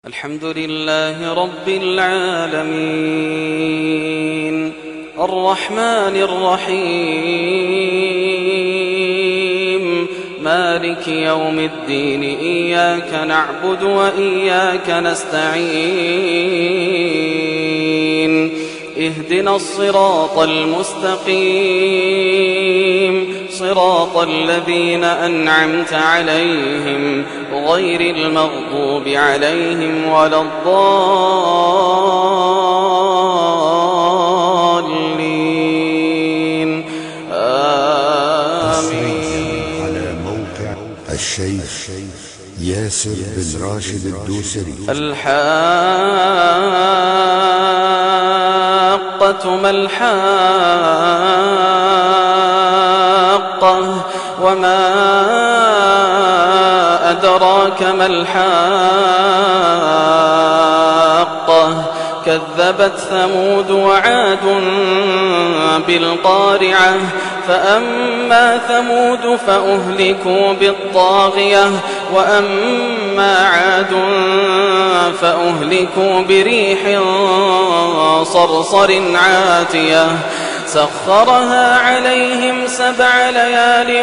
الحمد لله رب العالمين الرحمن الرحيم مالك يوم الدين إياك نعبد وإياك نستعين اهدنا الصراط المستقيم صراط الذين أنعمت عليهم غير المغضوب عليهم ولا الضالين آمين. على موقع الشيخ ياسر بن راشد الدوسري. الحاقة ما الحاقة وما أدراك ما الحاقة كذبت ثمود وعاد بالقارعة فأما ثمود فأهلكوا بالطاغية وأما عاد فأهلكوا بريح صرصر عاتية سخرها عليهم 7 ليال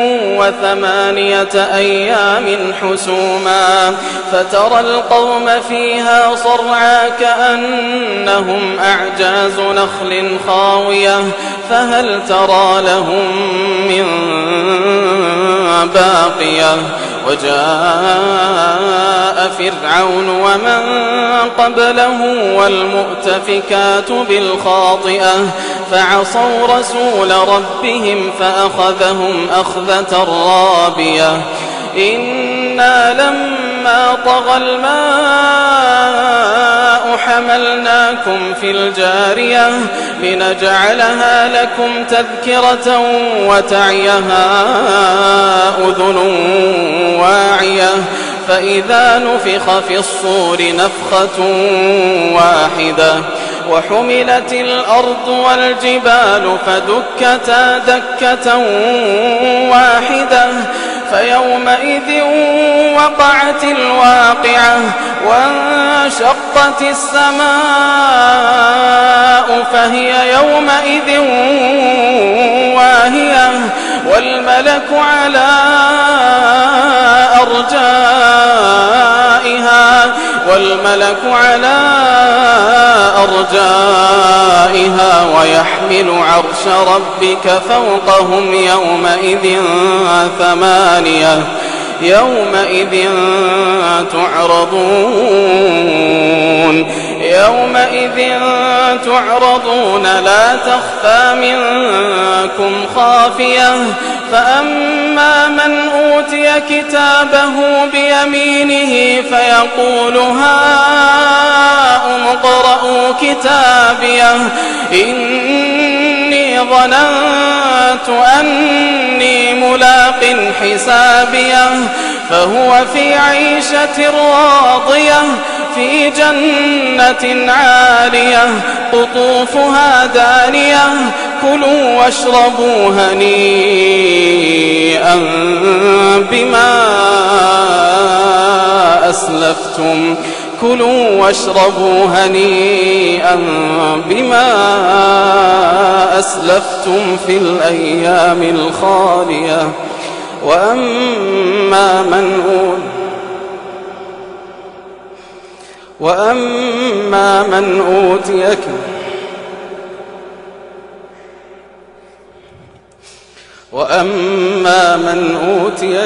و8 أيام حسوما فترى القوم فيها صرعى كأنهم أعجاز نخل خاوية فهل ترى لهم من باقية وجاء فرعون ومن قبله والمؤتفكات بالخاطئة فعصوا رسول ربهم فأخذهم أخذة رابية إنا لما طغى الماء حملناكم في الجارية لنجعلها لكم تذكرة وتعيها أذن واعية فإذا نفخ في الصور نفخة واحدة وحملت الأرض والجبال فدكتا دكة واحدة فيومئذ وقعت الواقعة وانشقت السماء فهي يومئذ واهية والملك على أرجائها ويحمل عرش ربك فوقهم يومئذ 8 يومئذ تعرضون لا تخفى منكم خافية فأما من أوتي كتابه بيمينه فيقول هاؤم اقرءوا كتابيه إني ظننت أني ملاق حسابيه فهو في عيشة راضية في جنة عالية قطوفها دانية كلوا واشربوا هنيئا بما أسلفتم في الأيام الخالية وأما من أوتي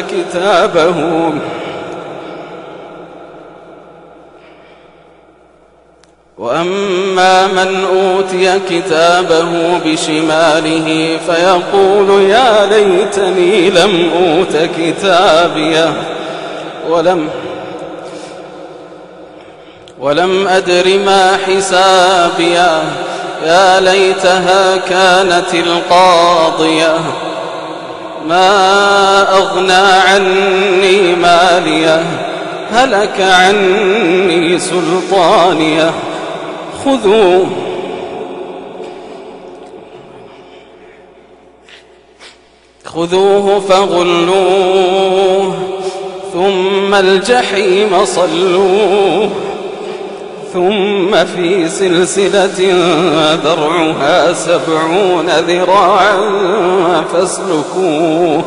كتابه بشماله فيقول يا ليتني لم أوت كتابيه ولم أدر ما حسابيه يا ليتها كانت القاضية ما أغنى عني ماليه هلك عني سلطانيه خذوه فغلوه ثم الجحيم صلوه ثم في سلسلة ذرعها 70 ذراعا فاسلكوه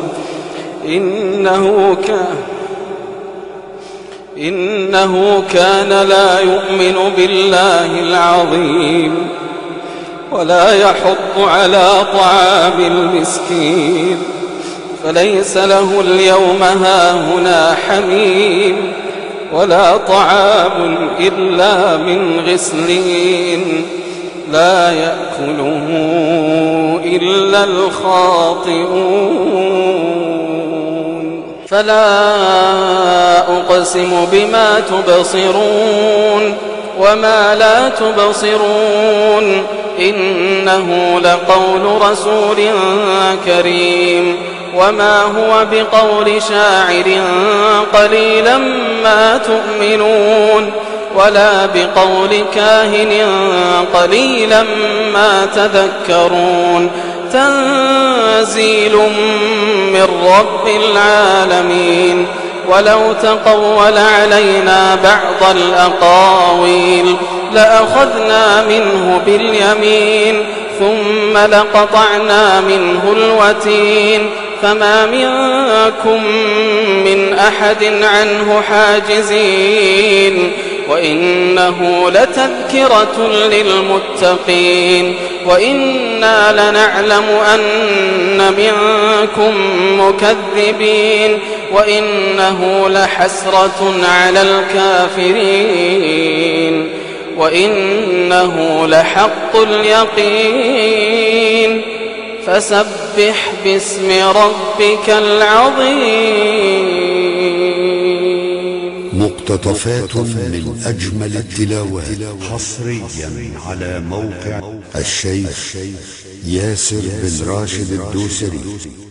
إنه كان لا يؤمن بالله العظيم ولا يحض على طعام المسكين فليس له اليوم هاهنا حميم ولا طعام إلا من غسلين لا يأكله إلا الخاطئون فلا أقسم بما تبصرون وما لا تبصرون إنه لقول رسول كريم وما هو بقول شاعر قليلا ما تؤمنون ولا بقول كاهن قليلا ما تذكرون تنزيل من رب العالمين ولو تقول علينا بعض الأقاويل لأخذنا منه باليمين ثم لقطعنا منه الوتين فما منكم من أحد عنه حاجزين وإنه لتذكرة للمتقين وإنا لنعلم أن منكم مكذبين وإنه لحسرة على الكافرين وإنه لحق اليقين فسبح باسم ربك العظيم. مقتطفات من أجمل التلاوات حصريا على موقع الشيخ ياسر بن راشد الدوسري.